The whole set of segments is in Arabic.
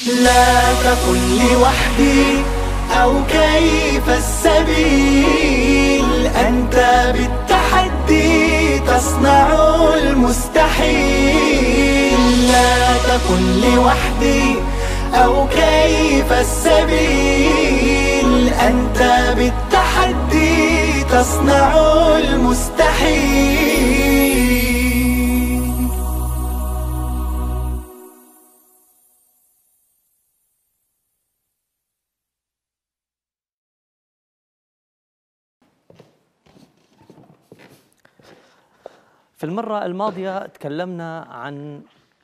لا تقل لوحدي أو كيف السبيل، أنت بالتحدي تصنع المستحيل. لا تقل لوحدي أو كيف السبيل، أنت بالتحدي تصنع المستحيل. في المرة الماضية تكلمنا عن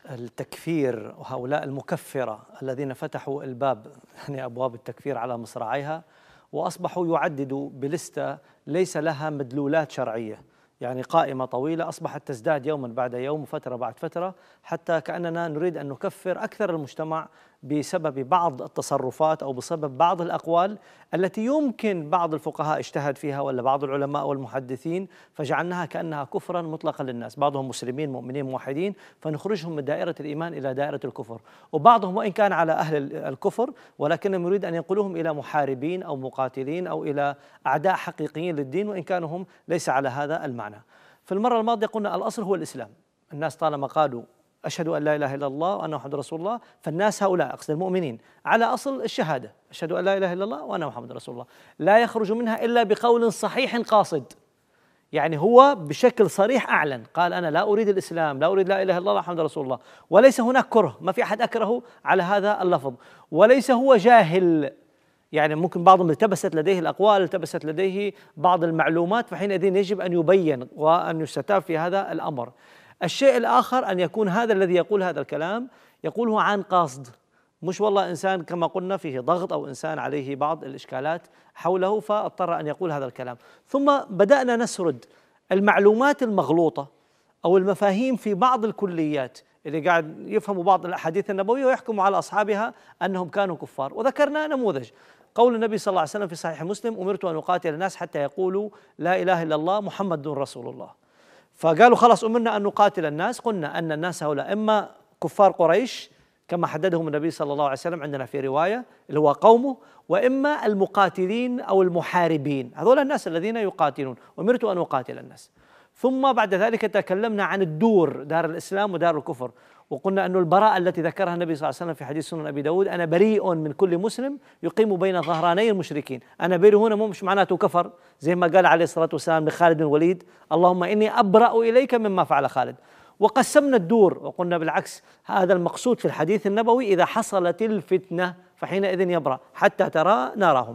التكفير وهؤلاء المكفرة الذين فتحوا الباب، يعني أبواب التكفير على مصراعيها، وأصبحوا يعددوا بلستة ليس لها مدلولات شرعية، يعني قائمة طويلة أصبحت تزداد يوما بعد يوم وفترة بعد فترة، حتى كأننا نريد أن نكفر أكثر المجتمع بسبب بعض التصرفات أو بسبب بعض الأقوال التي يمكن بعض الفقهاء اجتهد فيها ولا بعض العلماء والمحدثين، فجعلناها كأنها كفرا مطلقا للناس، بعضهم مسلمين مؤمنين موحدين فنخرجهم من دائرة الإيمان إلى دائرة الكفر، وبعضهم وإن كان على أهل الكفر ولكنهم يريد أن ينقلهم إلى محاربين أو مقاتلين أو إلى أعداء حقيقيين للدين وإن كانوا هم ليس على هذا المعنى. في المرة الماضية قلنا الأصل هو الإسلام، الناس طالما قالوا أشهد أن لا إله إلا الله وأن محمد رسول الله، فالناس هؤلاء أقصد المؤمنين على أصل الشهادة، أشهد أن لا إله إلا الله وأن محمد رسول الله، لا يخرج منها إلا بقول صحيح قاصد، يعني هو بشكل صريح أعلن قال أنا لا أريد الإسلام، لا أريد لا إله إلا الله محمد رسول الله، وليس هناك كره، ما في أحد أكره على هذا اللفظ، وليس هو جاهل، يعني ممكن بعضهم التبست لديه الأقوال، التبست لديه بعض المعلومات، فحينئذ يجب أن يبين وأن يستتاب في هذا الأمر. الشيء الآخر أن يكون هذا الذي يقول هذا الكلام يقوله عن قصد، مش والله إنسان كما قلنا فيه ضغط أو إنسان عليه بعض الإشكالات حوله فاضطر أن يقول هذا الكلام. ثم بدأنا نسرد المعلومات المغلوطة أو المفاهيم في بعض الكليات اللي قاعد يفهموا بعض الأحاديث النبوية ويحكموا على أصحابها أنهم كانوا كفار، وذكرنا نموذج قول النبي صلى الله عليه وسلم في صحيح مسلم: أمرت أن أقاتل الناس حتى يقولوا لا إله إلا الله محمد رسول الله. فقالوا خلاص أمرنا أن نقاتل الناس، قلنا أن الناس هؤلاء إما كفار قريش كما حددهم النبي صلى الله عليه وسلم عندنا في رواية اللي هو قومه، وإما المقاتلين أو المحاربين، هذول الناس الذين يقاتلون، أمرت أن أقاتل الناس. ثم بعد ذلك تكلمنا عن الدور، دار الإسلام ودار الكفر، وقلنا أن البراءة التي ذكرها النبي صلى الله عليه وسلم في حديث سنن أبي داود: أنا بريء من كل مسلم يقيم بين ظهراني المشركين. أنا بريء هنا مش معناته كفر زي ما قال عليه الصلاة والسلام لخالد بن الوليد: اللهم إني أبرأ إليك مما فعل خالد. وقسمنا الدور وقلنا بالعكس، هذا المقصود في الحديث النبوي: إذا حصلت الفتنة فحينئذ يبرأ حتى ترى نارهم.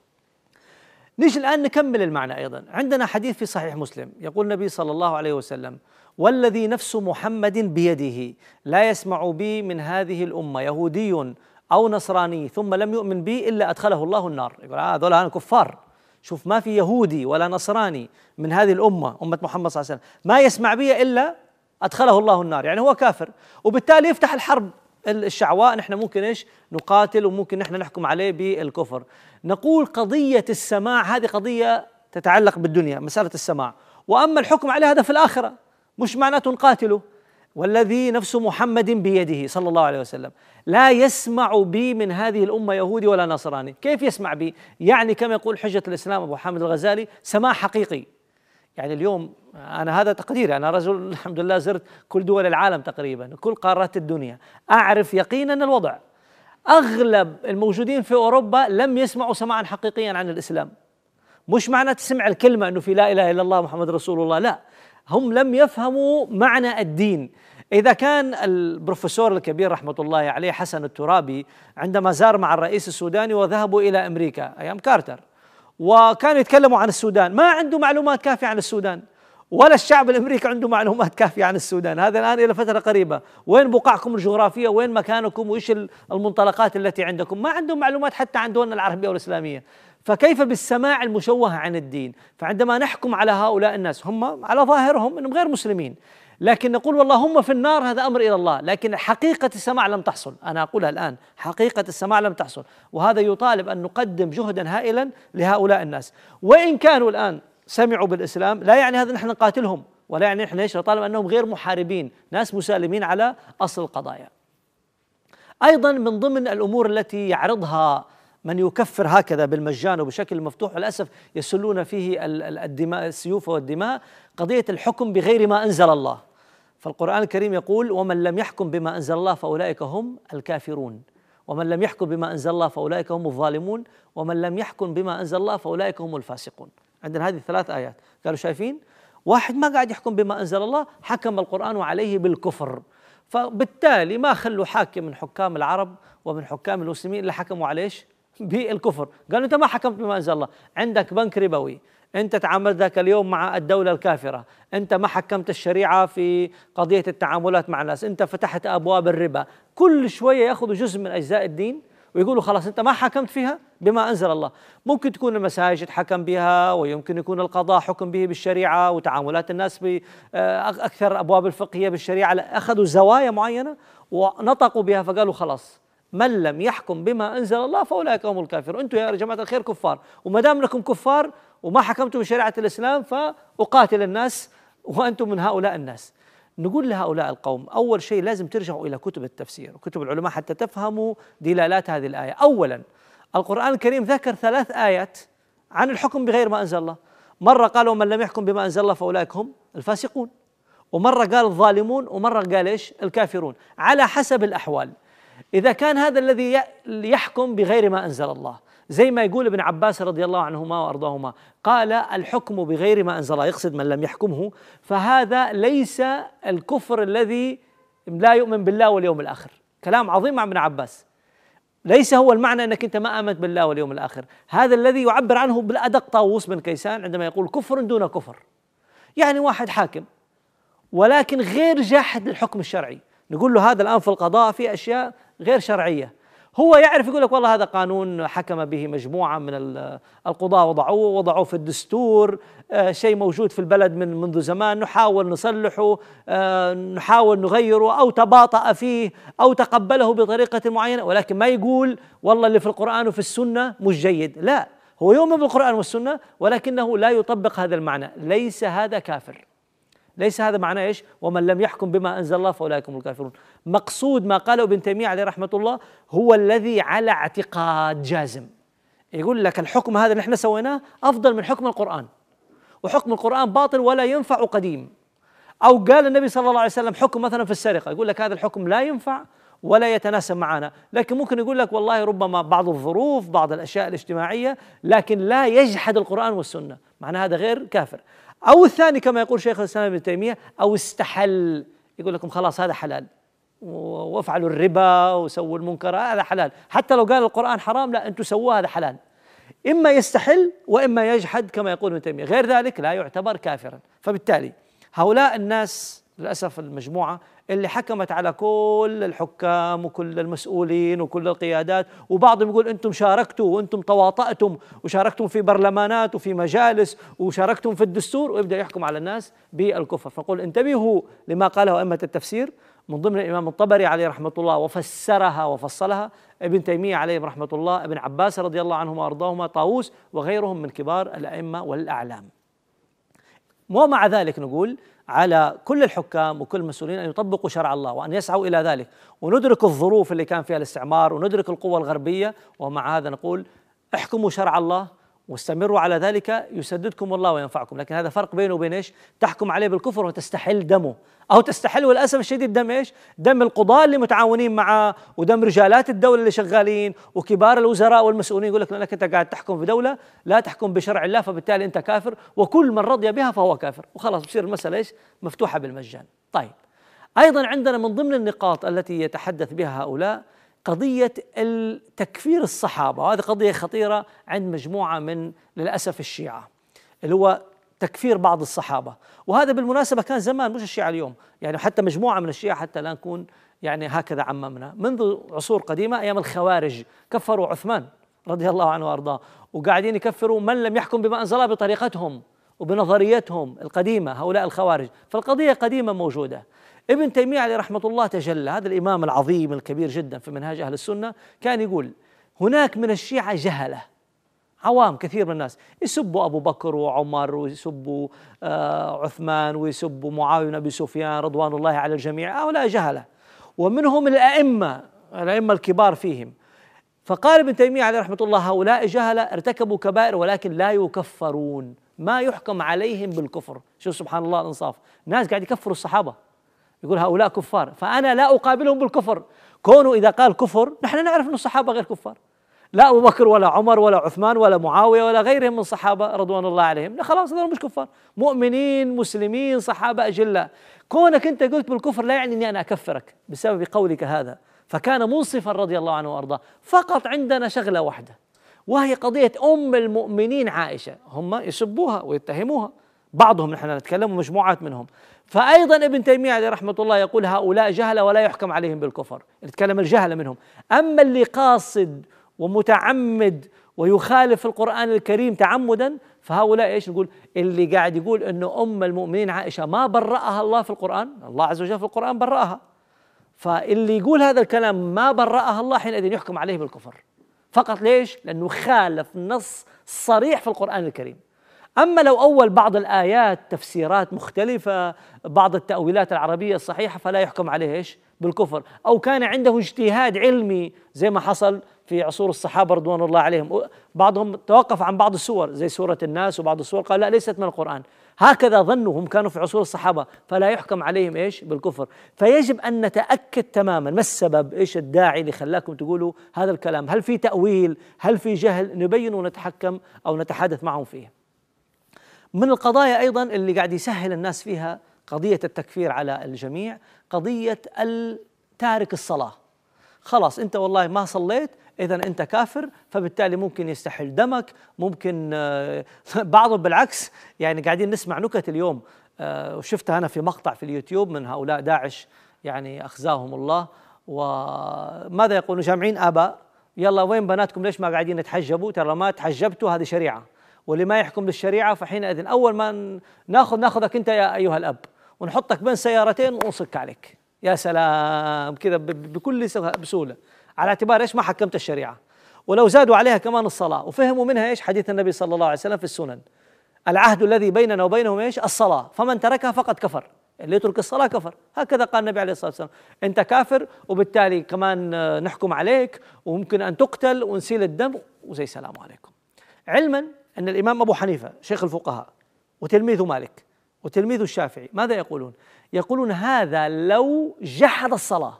نيجي الآن نكمل المعنى أيضا. عندنا حديث في صحيح مسلم يقول النبي صلى الله عليه وسلم: والذي نفس محمد بيده لا يسمع بي من هذه الأمة يهودي أو نصراني ثم لم يؤمن بي إلا أدخله الله النار. يقول هذول أنا كفار، شوف ما في يهودي ولا نصراني من هذه الأمة أمة محمد صلى الله عليه وسلم ما يسمع بي إلا أدخله الله النار، يعني هو كافر، وبالتالي يفتح الحرب الشعواء، نحن ممكن إيش نقاتل وممكن نحن نحكم عليه بالكفر. نقول قضية السماع هذه قضية تتعلق بالدنيا، مسألة السماع، وأما الحكم عليه هذا في الآخرة، مش معناته نقاتله. والذي نفس محمد بيده صلى الله عليه وسلم لا يسمع بي من هذه الأمة يهودي ولا نصراني. كيف يسمع بي؟ يعني كما يقول حجة الإسلام أبو حامد الغزالي: سماع حقيقي. يعني اليوم أنا هذا تقديري، أنا رجل الحمد لله زرت كل دول العالم تقريبا، كل قارات الدنيا، أعرف يقينا الوضع. أغلب الموجودين في أوروبا لم يسمعوا سماعا حقيقيا عن الإسلام، مش معنى تسمع الكلمة أنه في لا إله إلا الله محمد رسول الله، لا، هم لم يفهموا معنى الدين. إذا كان البروفيسور الكبير رحمة الله عليه حسن الترابي عندما زار مع الرئيس السوداني وذهبوا إلى أمريكا أيام كارتر وكانوا يتكلموا عن السودان، ما عنده معلومات كافية عن السودان، ولا الشعب الأمريكي عنده معلومات كافية عن السودان، هذا الآن إلى فترة قريبة. وين بقعكم الجغرافية؟ وين مكانكم؟ وإيش المنطلقات التي عندكم؟ ما عندهم معلومات حتى عن دولنا العربية والإسلامية، فكيف بالسماع المشوه عن الدين؟ فعندما نحكم على هؤلاء الناس هم على ظاهرهم أنهم غير مسلمين، لكن نقول والله هم في النار، هذا أمر إلى الله، لكن حقيقة السماع لم تحصل. أنا أقولها الآن، حقيقة السماع لم تحصل، وهذا يطالب أن نقدم جهدا هائلا لهؤلاء الناس. وإن كانوا الآن سمعوا بالإسلام لا يعني هذا نحن نقاتلهم، ولا يعني نحن ايش، طالما أنهم غير محاربين، ناس مسالمين على أصل القضايا. أيضا من ضمن الأمور التي يعرضها من يكفر هكذا بالمجان وبشكل مفتوح، للأسف يسلون فيه الدماء، السيوف والدماء، قضية الحكم بغير ما أنزل الله. فالقرآن الكريم يقول: ومن لم يحكم بما أنزل الله فأولئك هم الكافرون، ومن لم يحكم بما أنزل الله فأولئك هم الظالمون، ومن لم يحكم بما أنزل الله فأولئك هم الفاسقون. عندنا هذه الثلاث آيات. قالوا شايفين؟ واحد ما قاعد يحكم بما أنزل الله، حكم القرآن عليه بالكفر، فبالتالي ما خلوا حاكم من حكام العرب ومن حكام المسلمين إلا حكموا عليه بالكفر. قالوا أنت ما حكمت بما أنزل الله، عندك بنك ربوي، أنت تعاملت ذاك اليوم مع الدولة الكافرة، أنت ما حكمت الشريعة في قضية التعاملات مع الناس، أنت فتحت أبواب الربا. كل شوية يأخذوا جزء من أجزاء الدين ويقولوا خلاص أنت ما حكمت فيها بما أنزل الله. ممكن تكون المساجد حكم بها، ويمكن يكون القضاء حكم به بالشريعة، وتعاملات الناس بأكثر أبواب الفقهية بالشريعة، أخذوا زوايا معينة ونطقوا بها، فقالوا خلاص من لم يحكم بما أنزل الله فأولئك هم الكافرون. أنتم يا جماعة الخير كفار، وما دام أنكم كفار وما حكمتم بشريعة الإسلام فأقاتل الناس وأنتم من هؤلاء الناس. نقول لهؤلاء القوم أول شيء لازم ترجعوا إلى كتب التفسير وكتب العلماء حتى تفهموا دلالات هذه الآية. أولا، القرآن الكريم ذكر 3 آيات عن الحكم بغير ما أنزل الله. مرة قالوا من لم يحكم بما أنزل الله فأولئك هم الفاسقون، ومرة قال الظالمون، ومرة قال إيش؟ الكافرون، على حسب الأحوال. إذا كان هذا الذي يحكم بغير ما أنزل الله، زي ما يقول ابن عباس رضي الله عنهما وأرضاهما، قال الحكم بغير ما أنزل الله، يقصد من لم يحكمه، فهذا ليس الكفر الذي لا يؤمن بالله واليوم الآخر. كلام عظيم عن ابن عباس. ليس هو المعنى أنك أنت ما آمنت بالله واليوم الآخر، هذا الذي يعبر عنه بالأدق طاووس بن كيسان عندما يقول كفر دون كفر، يعني واحد حاكم ولكن غير جاحد للحكم الشرعي. نقول له هذا الآن في القضاء في أشياء غير شرعية، هو يعرف يقول لك والله هذا قانون حكم به مجموعة من القضاة وضعوه في الدستور، شيء موجود في البلد منذ زمان، نحاول نصلحه، نحاول نغيره، أو تباطأ فيه أو تقبله بطريقة معينة، ولكن ما يقول والله اللي في القرآن وفي السنة مش جيد. لا، هو يؤمن بالقرآن والسنة ولكنه لا يطبق هذا المعنى. ليس هذا كافر، ليس هذا معناه ايش؟ ومن لم يحكم بما انزل الله فاولئك هم الكافرون. مقصود ما قاله ابن تيمية عليه رحمة الله هو الذي على اعتقاد جازم، يقول لك الحكم هذا اللي احنا سويناه افضل من حكم القرآن، وحكم القرآن باطل ولا ينفع قديم. او قال النبي صلى الله عليه وسلم حكم مثلا في السرقة، يقول لك هذا الحكم لا ينفع ولا يتناسب معنا، لكن ممكن يقول لك والله ربما بعض الظروف، بعض الاشياء الاجتماعية، لكن لا يجحد القرآن والسنة، معنى هذا غير كافر. أو الثاني كما يقول شيخ الإسلام ابن تيمية، أو استحل، يقول لكم خلاص هذا حلال وافعلوا الربا وسووا المنكر، هذا حلال، حتى لو قال القرآن حرام لا أنتم سووه هذا حلال. إما يستحل وإما يجحد كما يقول ابن تيمية، غير ذلك لا يعتبر كافرا. فبالتالي هؤلاء الناس للأسف المجموعة اللي حكمت على كل الحكام وكل المسؤولين وكل القيادات، وبعضهم يقول أنتم شاركتوا وأنتم تواطأتم وشاركتم في برلمانات وفي مجالس وشاركتم في الدستور، ويبدأ يحكم على الناس بالكفر. فنقول انتبهوا لما قاله أئمة التفسير، من ضمن الإمام الطبري عليه رحمة الله وفسرها وفصلها، ابن تيمية عليه رحمة الله، ابن عباس رضي الله عنهما وأرضاهما، طاووس وغيرهم من كبار الأئمة والأعلام. ومع ذلك نقول على كل الحكام وكل المسؤولين أن يطبقوا شرع الله وأن يسعوا إلى ذلك، وندرك الظروف اللي كان فيها الاستعمار وندرك القوى الغربية، ومع هذا نقول احكموا شرع الله واستمروا على ذلك يسددكم الله وينفعكم. لكن هذا فرق بينه وبين ايش؟ تحكم عليه بالكفر وتستحل دمه، او تستحل وللاسف الشديد دم ايش؟ دم القضاة اللي متعاونين معه، ودم رجالات الدولة اللي شغالين، وكبار الوزراء والمسؤولين، يقول لك لانك انت قاعد تحكم في دولة لا تحكم بشرع الله فبالتالي انت كافر، وكل من رضي بها فهو كافر، وخلاص بصير المسألة ايش؟ مفتوحة بالمجان. طيب، ايضا عندنا من ضمن النقاط التي يتحدث بها هؤلاء قضية التكفير الصحابة، وهذه قضية خطيرة عند مجموعة من للأسف الشيعة، اللي هو تكفير بعض الصحابة. وهذا بالمناسبة كان زمان مش الشيعة اليوم، يعني حتى مجموعة من الشيعة حتى لا نكون يعني هكذا عممنا، منذ عصور قديمة أيام الخوارج كفروا عثمان رضي الله عنه وأرضاه، وقاعدين يكفروا من لم يحكم بما أنزل الله بطريقتهم وبنظريتهم القديمة هؤلاء الخوارج. فالقضية قديمة موجودة. ابن تيمية عليه رحمة الله تجلى، هذا الإمام العظيم الكبير جدا في منهاج أهل السنة، كان يقول هناك من الشيعة جهلة عوام كثير من الناس يسبوا أبو بكر وعمر ويسبوا عثمان ويسبوا معاوية بن أبي سفيان رضوان الله على الجميع، هؤلاء جهلة، ومنهم الأئمة الأئمة الكبار فيهم. فقال ابن تيمية عليه رحمة الله: هؤلاء جهلة ارتكبوا كبائر ولكن لا يكفرون، ما يحكم عليهم بالكفر. شو سبحان الله الإنصاف، ناس قاعد يكفروا الصحابة، يقول هؤلاء كفار، فأنا لا أقابلهم بالكفر. كونه إذا قال كفر نحن نعرف أن الصحابة غير كفار، لا أبو بكر ولا عمر ولا عثمان ولا معاوية ولا غيرهم من الصحابة رضوان الله عليهم، خلاص هذول مش كفار، مؤمنين مسلمين صحابة أجلاء. كونك أنت قلت بالكفر لا يعني أني أنا أكفرك بسبب قولك هذا. فكان منصفا رضي الله عنه وأرضاه. فقط عندنا شغلة واحدة، وهي قضية أم المؤمنين عائشة. هم يسبوها ويتهموها، بعضهم، نحن نتكلم مجموعات منهم. فأيضا ابن تيمية عليه رحمة الله يقول هؤلاء جهلة ولا يحكم عليهم بالكفر، نتكلم الجهلة منهم. أما اللي قاصد ومتعمد ويخالف القرآن الكريم تعمدا، فهؤلاء ايش نقول؟ اللي قاعد يقول انه ام المؤمنين عائشة ما برأها الله في القرآن، الله عز وجل في القرآن برأها، فاللي يقول هذا الكلام ما برأها الله حينئذ يحكم عليه بالكفر فقط. ليش؟ لأنه خالف نص صريح في القرآن الكريم. أما لو أول بعض الآيات تفسيرات مختلفة، بعض التأويلات العربية الصحيحة، فلا يحكم عليه إيش؟ بالكفر. أو كان عنده اجتهاد علمي زي ما حصل في عصور الصحابة رضوان الله عليهم، بعضهم توقف عن بعض السور زي سورة الناس وبعض السور قال لا ليست من القرآن، هكذا ظنوا، هم كانوا في عصور الصحابة، فلا يحكم عليهم إيش؟ بالكفر. فيجب أن نتأكد تماما ما السبب، إيش الداعي اللي خلاكم تقولوا هذا الكلام، هل في تأويل، هل في جهل، نبين ونتحكم أو نتحدث معهم فيه. من القضايا أيضا اللي قاعد يسهل الناس فيها قضية التكفير على الجميع، قضية تارك الصلاة. خلاص أنت والله ما صليت إذن أنت كافر، فبالتالي ممكن يستحل دمك، ممكن بعضهم بالعكس، يعني قاعدين نسمع نكت اليوم، وشفتها أنا في مقطع في اليوتيوب من هؤلاء داعش يعني أخزاهم الله، وماذا يقولون؟ جامعين آباء، يلا وين بناتكم، ليش ما قاعدين يتحجبوا؟ ترى ما تحجبتوا هذه شريعة، واللي ما يحكم بالشريعة فحينئذ أول ما ناخذك أنت يا أيها الأب ونحطك بين سيارتين ونصك عليك. يا سلام، كذا بكل بسهولة، على اعتبار إيش؟ ما حكمت الشريعة. ولو زادوا عليها كمان الصلاة وفهموا منها إيش؟ حديث النبي صلى الله عليه وسلم في السنن: العهد الذي بيننا وبينهم إيش؟ الصلاة، فمن تركها فقد كفر، اللي يترك الصلاة كفر. هكذا قال النبي عليه الصلاة والسلام، أنت كافر وبالتالي كمان نحكم عليك وممكن أن تقتل ونسيل الدم وزي سلام عليكم. علما أن الإمام أبو حنيفة شيخ الفقهاء وتلميذه مالك وتلميذه الشافعي ماذا يقولون؟ يقولون هذا لو جحد الصلاة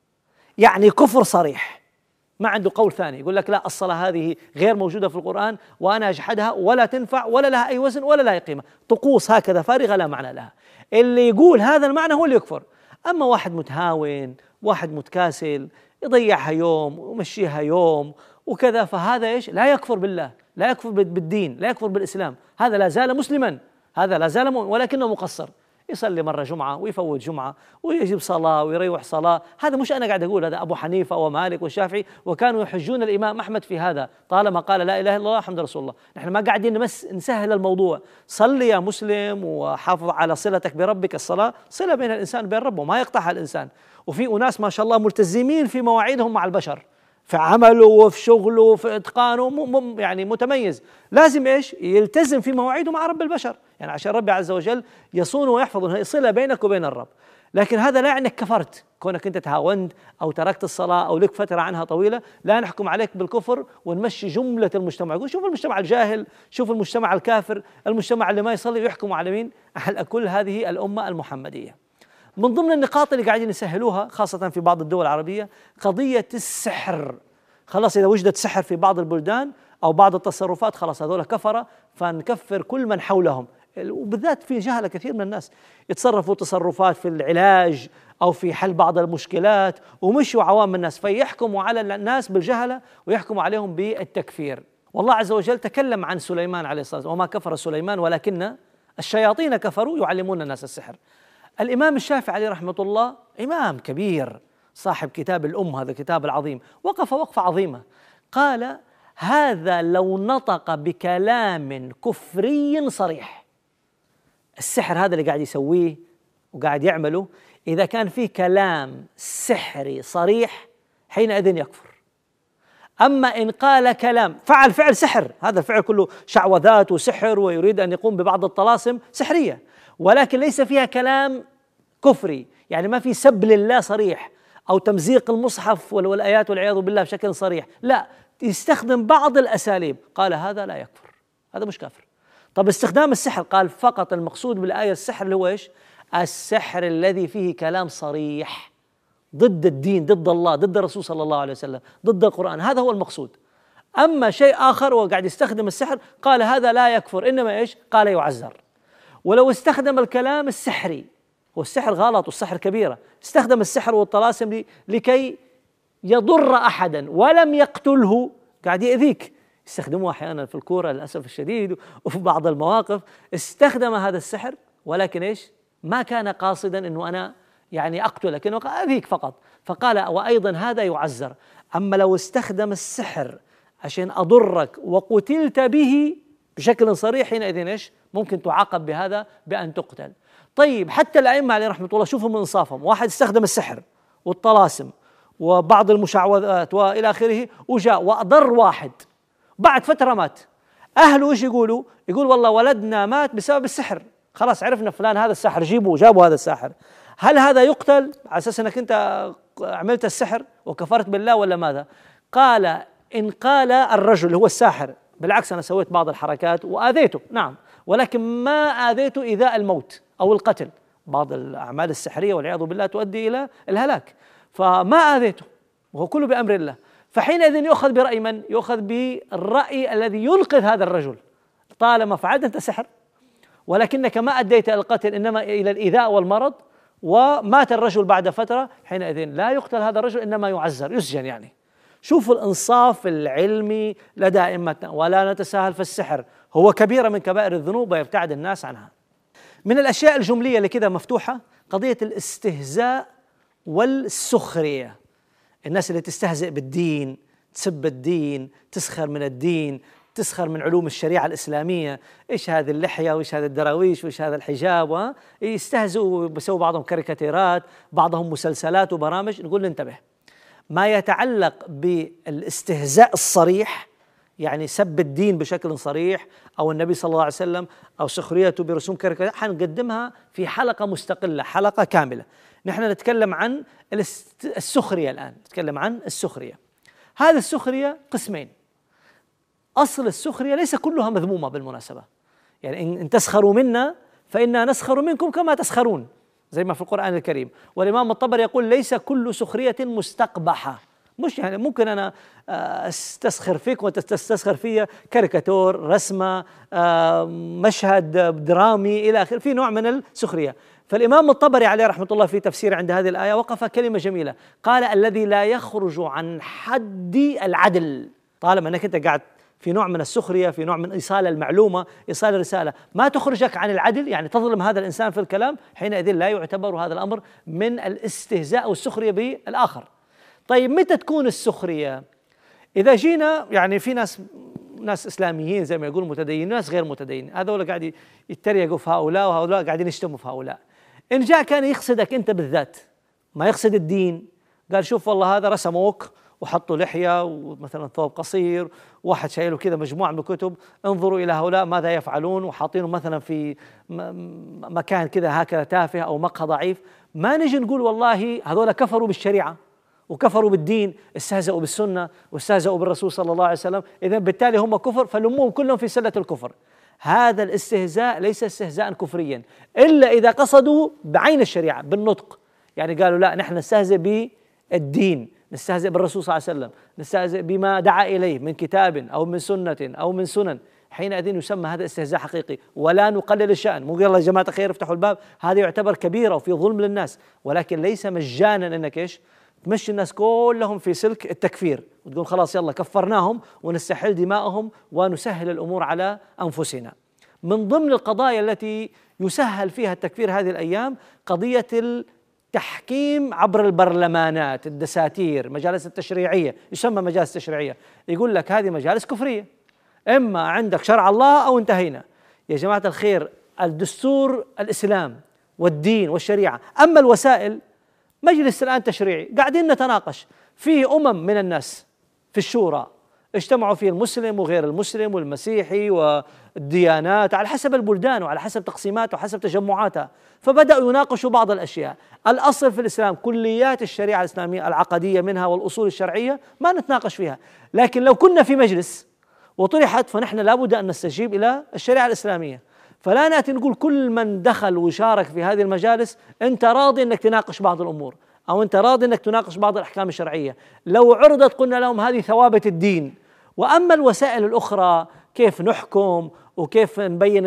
يعني كفر صريح، ما عنده قول ثاني، يقول لك لا الصلاة هذه غير موجودة في القرآن وأنا أجحدها ولا تنفع ولا لها أي وزن ولا لها قيمة، طقوس هكذا فارغة لا معنى لها. اللي يقول هذا المعنى هو اللي يكفر. أما واحد متهاون، واحد متكاسل، يضيعها يوم ومشيها يوم وكذا، فهذا إيش؟ لا يكفر بالله، لا يكفر بالدين، لا يكفر بالإسلام، هذا لا زال مسلما، هذا لا زال ولكنه مقصر، يصلي مرة جمعة ويفوت جمعة ويجيب صلاة ويريح صلاة. هذا مش أنا قاعد أقول، هذا أبو حنيفة ومالك والشافعي، وكانوا يحجون الإمام أحمد في هذا طالما قال لا إله إلا الله محمد رسول الله. نحن ما قاعدين نسهل الموضوع، صلي يا مسلم وحافظ على صلتك بربك. الصلاة صلة بين الإنسان وبين ربه ما يقطعها الإنسان. وفي أناس ما شاء الله ملتزمين في مواعيدهم مع البشر، في عمله وفي شغله وفي إتقانه، يعني متميز، لازم إيش؟ يلتزم في مواعيده مع رب البشر، يعني عشان ربي عز وجل يصون ويحفظ، هي صلة بينك وبين الرب. لكن هذا لا يعني انك كفرت، كونك انت تهاونت او تركت الصلاة او لك فترة عنها طويلة، لا نحكم عليك بالكفر ونمشي جملة المجتمع. يقول شوف المجتمع الجاهل، شوف المجتمع الكافر، المجتمع اللي ما يصلي، يحكموا على مين؟ على كل هذه الأمة المحمدية. من ضمن النقاط اللي قاعدين يسهلوها خاصة في بعض الدول العربية قضية السحر. خلاص إذا وجدت سحر في بعض البلدان أو بعض التصرفات خلاص هذول كفرة، فنكفر كل من حولهم، وبالذات في جهلة كثير من الناس يتصرفوا تصرفات في العلاج أو في حل بعض المشكلات ومشوا عوام الناس، فيحكموا على الناس بالجهلة ويحكموا عليهم بالتكفير. والله عز وجل تكلم عن سليمان عليه الصلاة والسلام: وما كفر سليمان ولكن الشياطين كفروا يعلمون الناس السحر. الإمام الشافعي عليه رحمة الله إمام كبير صاحب كتاب الأم، هذا الكتاب العظيم، وقف وقفة عظيمة، قال: هذا لو نطق بكلام كفري صريح، السحر هذا اللي قاعد يسويه وقاعد يعمله، إذا كان فيه كلام سحري صريح حينئذ يكفر. أما إن قال كلام فعل فعل سحر، هذا الفعل كله شعوذات وسحر ويريد أن يقوم ببعض الطلاسم سحرية، ولكن ليس فيها كلام كفري، يعني ما في سب لله صريح أو تمزيق المصحف والآيات والعياذ بالله بشكل صريح، لا، يستخدم بعض الأساليب، قال هذا لا يكفر، هذا مش كافر. طب استخدام السحر، قال فقط المقصود بالآية السحر اللي هو إيش؟ السحر الذي فيه كلام صريح ضد الدين، ضد الله، ضد الرسول صلى الله عليه وسلم، ضد القرآن، هذا هو المقصود. أما شيء آخر وقاعد يستخدم السحر، قال هذا لا يكفر، إنما إيش؟ قال يعذر. ولو استخدم الكلام السحري، والسحر غلط والسحر كبيرة، استخدم السحر والطلاسم لكي يضر أحدا ولم يقتله، قاعد يأذيك. يستخدموه أحيانا في الكورة للأسف الشديد، وفي بعض المواقف استخدم هذا السحر، ولكن إيش؟ ما كان قاصدا أنه أنا يعني أقتلك، إنه أذيك فقط. فقال وأيضا هذا يعذر. أما لو استخدم السحر عشان أضرك وقتلت به بشكل صريح، حينئذ إيش؟ ممكن تعاقب بهذا بأن تقتل. طيب حتى الأئمة عليه رحمة الله شوفوا من إنصافهم، واحد استخدم السحر والطلاسم وبعض المشعوذات وإلى آخره، وجاء وأضر واحد، بعد فترة مات، أهله إيش يقولوا؟ يقول والله ولدنا مات بسبب السحر، خلاص عرفنا فلان هذا الساحر، جابوا هذا الساحر. هل هذا يقتل على أساس أنك أنت عملت السحر وكفرت بالله ولا ماذا؟ قال إن قال الرجل هو الساحر بالعكس أنا سويت بعض الحركات وآذيته، نعم، ولكن ما آذيته إيذاء الموت أو القتل، بعض الأعمال السحرية والعياذ بالله تؤدي إلى الهلاك، فما آذيته وهو كله بأمر الله. فحينئذ يؤخذ برأي من؟ يؤخذ بالرأي الذي ينقذ هذا الرجل، طالما فعلت أنت سحر ولكنك ما أديت القتل إنما إلى الإيذاء والمرض، ومات الرجل بعد فترة، حينئذ لا يقتل هذا الرجل إنما يعذر، يسجن. يعني شوفوا الإنصاف العلمي لدى أئمتنا. ولا نتساهل في السحر، هو كبيرة من كبائر الذنوب ويبتعد الناس عنها. من الأشياء الجملية اللي كده مفتوحة قضية الاستهزاء والسخرية، الناس اللي تستهزئ بالدين، تسب الدين، تسخر من الدين، تسخر من علوم الشريعة الإسلامية، إيش هذه اللحية وإيش هذا الدراويش وإيش هذا الحجاب، يستهزئوا، بيسووا بعضهم كاريكاتيرات، بعضهم مسلسلات وبرامج. نقول انتبه، ما يتعلق بالاستهزاء الصريح، يعني سب الدين بشكل صريح أو النبي صلى الله عليه وسلم أو سخريته برسوم كاريكاتير، حنقدمها في حلقة مستقلة، حلقة كاملة. نحن نتكلم عن السخرية الآن، نتكلم عن السخرية. هذه السخرية قسمين. أصل السخرية ليس كلها مذمومة بالمناسبة، يعني إن تسخروا منا فإنا نسخر منكم كما تسخرون، زي ما في القرآن الكريم. والإمام الطبري يقول ليس كل سخرية مستقبحة، مش يعني ممكن أنا استسخر فيك وأنت تستسخر فيا، كاريكاتور، رسمة، مشهد درامي إلى آخره، في نوع من السخرية. فالإمام الطبري عليه رحمة الله في تفسير عند هذه الآية وقف كلمة جميلة، قال الذي لا يخرج عن حد العدل. طالما أنك أنت قاعد في نوع من السخرية، في نوع من إيصال المعلومة، إيصال الرسالة، ما تخرجك عن العدل، يعني تظلم هذا الإنسان في الكلام، حينئذ لا يعتبر هذا الأمر من الاستهزاء أو السخرية بالآخر. طيب متى تكون السخرية؟ إذا جينا يعني في ناس إسلاميين زي ما يقولوا متدينين، ناس غير متدينين، هذول قاعد يتريقوا في هؤلاء وهؤلاء قاعدين يشتموا في هؤلاء. إن جاء كان يقصدك أنت بالذات، ما يقصد الدين، قال شوف والله هذا رسموك وحطوا لحية ومثلا ثوب قصير، واحد شايله كذا مجموعة من الكتب، انظروا إلى هؤلاء ماذا يفعلون، وحاطينه مثلا في مكان كذا هكذا تافه أو مقهى ضعيف، ما نجي نقول والله هذول كفروا بالشريعة وكفروا بالدين، استهزأوا بالسنة واستهزأوا بالرسول صلى الله عليه وسلم، إذن بالتالي هم كفر فلموهم كلهم في سلة الكفر. هذا الاستهزاء ليس استهزاء كفريا إلا إذا قصدوا بعين الشريعة بالنطق، يعني قالوا لا نحن نستهزئ بالدين، نستهزئ بالرسول صلى الله عليه وسلم، نستهزئ بما دعا إليه من كتاب أو من سنة أو من سنن، حينئذ يسمى هذا استهزاء حقيقي. ولا نقلل الشأن، مو يلا يا جماعة خير افتحوا الباب، هذا يعتبر كبيرة وفي ظلم للناس، ولكن ليس مجانا انك ايش تمشي الناس كلهم في سلك التكفير وتقول خلاص يلا كفرناهم ونستحل دماءهم ونسهل الأمور على أنفسنا. من ضمن القضايا التي يسهل فيها التكفير هذه الأيام قضية التحكيم عبر البرلمانات، الدساتير، مجالس التشريعية، يسمى مجالس تشريعية، يقول لك هذه مجالس كفرية، إما عندك شرع الله أو انتهينا. يا جماعة الخير، الدستور الإسلام والدين والشريعة، أما الوسائل مجلس الآن تشريعي قاعدين نتناقش فيه، من الناس في الشورى اجتمعوا فيه المسلم وغير المسلم والمسيحي والديانات على حسب البلدان وعلى حسب تقسيماتها وحسب تجمعاتها، فبدأوا يناقشوا بعض الأشياء. الأصل في الإسلام كليات الشريعة الإسلامية العقدية منها والأصول الشرعية ما نتناقش فيها، لكن لو كنا في مجلس وطرحت فنحن لابد أن نستجيب إلى الشريعة الإسلامية. فلا نأتي نقول كل من دخل وشارك في هذه المجالس أنت راضي أنك تناقش بعض الأمور أو أنت راضي أنك تناقش بعض الأحكام الشرعية. لو عرضت قلنا لهم هذه ثوابت الدين، وأما الوسائل الأخرى كيف نحكم وكيف نبين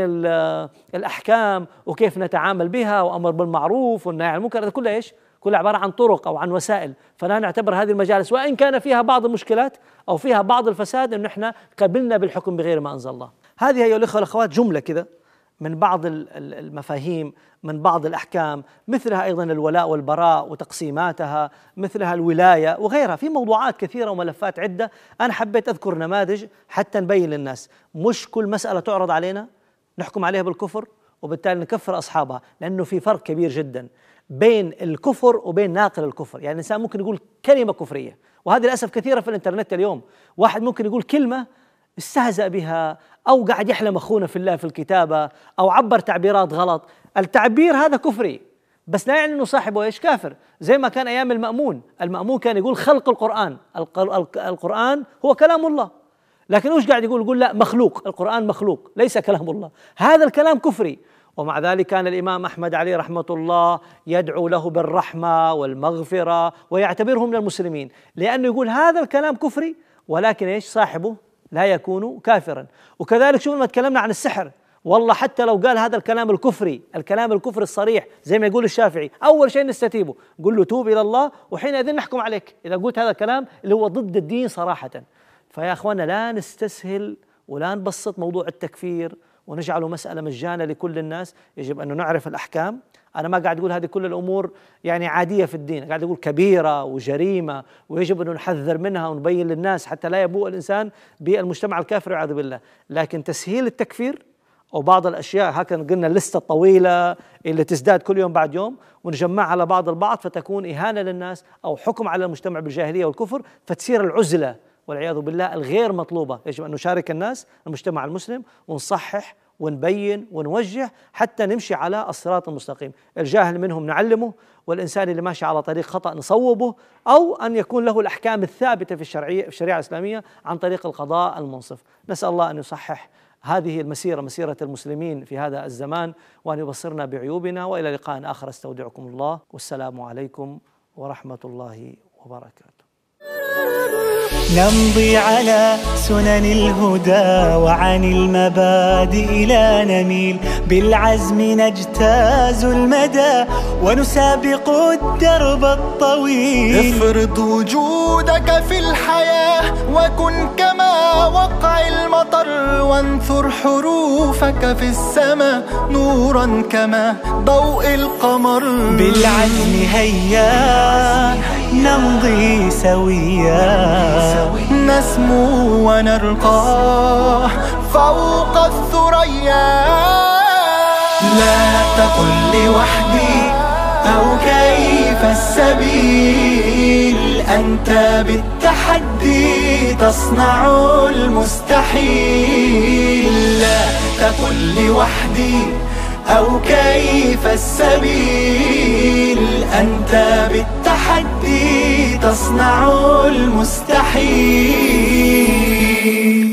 الأحكام وكيف نتعامل بها وأمر بالمعروف والنهي عن المنكر، هذا كله إيش؟ كلها عبارة عن طرق أو عن وسائل. فلا نعتبر هذه المجالس وإن كان فيها بعض المشكلات أو فيها بعض الفساد أن نحن قبلنا بالحكم بغير ما أنزل الله. هذه أيها الأخوة والأخوات جملة كذا من بعض المفاهيم، من بعض الأحكام، مثلها أيضا الولاء والبراء وتقسيماتها، مثلها الولاية وغيرها. في موضوعات كثيرة وملفات عدة. أنا حبيت أذكر نماذج حتى نبين للناس مش كل مسألة تعرض علينا نحكم عليها بالكفر وبالتالي نكفر أصحابها، لأنه في فرق كبير جدا بين الكفر وبين ناقل الكفر. يعني الإنسان ممكن يقول كلمة كفرية، وهذه للأسف كثيرة في الإنترنت اليوم. واحد ممكن يقول كلمة استهزأ بها أو قاعد يحلم أخونا في الله في الكتابة أو عبر تعبيرات غلط. التعبير هذا كفري، بس لا يعني أنه صاحبه إيش كافر. زي ما كان أيام المأمون كان يقول خلق القرآن، القرآن هو كلام الله، لكن وش قاعد يقول لا مخلوق، القرآن مخلوق ليس كلام الله. هذا الكلام كفري. ومع ذلك كان الإمام أحمد عليه رحمة الله يدعو له بالرحمة والمغفرة ويعتبرهم من المسلمين، لأنه يقول هذا الكلام كفري ولكن إيش صاحبه لا يكون كافرا. وكذلك شوف لما تكلمنا عن السحر، والله حتى لو قال هذا الكلام الكفري، الكلام الكفر الصريح زي ما يقول الشافعي، أول شيء نستتيبه، قل له توب إلى الله وحينئذ نحكم عليك إذا قلت هذا الكلام اللي هو ضد الدين صراحة. فيا أخوانا لا نستسهل ولا نبسط موضوع التكفير ونجعله مسألة مجانة لكل الناس. يجب أن نعرف الأحكام. أنا ما قاعد أقول هذه كل الأمور يعني عادية في الدين، قاعد أقول كبيرة وجريمة ويجب أن نحذر منها ونبين للناس حتى لا يبوء الإنسان بالمجتمع الكافر والعياذ بالله. لكن تسهيل التكفير أو بعض الأشياء هكذا قلنا اللستة الطويلة اللي تزداد كل يوم بعد يوم ونجمعها على بعض البعض فتكون إهانة للناس أو حكم على المجتمع بالجاهلية والكفر، فتصير العزلة والعياذ بالله الغير مطلوبة. يجب أن نشارك الناس المجتمع المسلم ونصحح ونبين ونوجه حتى نمشي على الصراط المستقيم. الجاهل منهم نعلمه، والإنسان اللي ماشي على طريق خطأ نصوبه، أو أن يكون له الأحكام الثابتة في الشريعة الإسلامية عن طريق القضاء المنصف. نسأل الله أن يصحح هذه المسيرة، مسيرة المسلمين في هذا الزمان، وأن يبصرنا بعيوبنا. وإلى لقاء آخر استودعكم الله، والسلام عليكم ورحمة الله وبركاته. نمضي على سنن الهدى وعن المبادئ لا نميل، بالعزم نجتاز المدى ونسابق الدرب الطويل. افرض وجودك في الحياة وكن كما وقع المطر، وانثر حروفك في السماء نورا كما ضوء القمر. بالعزم هيا نمضي سويا، نسمو ونرقى فوق الثريا. لا تقل لوحدي أو كيف السبيل، أنت بالتحدي تصنع المستحيل. لا تقل لوحدي أو كيف السبيل، أنت بالتحدي تصنع المستحيل.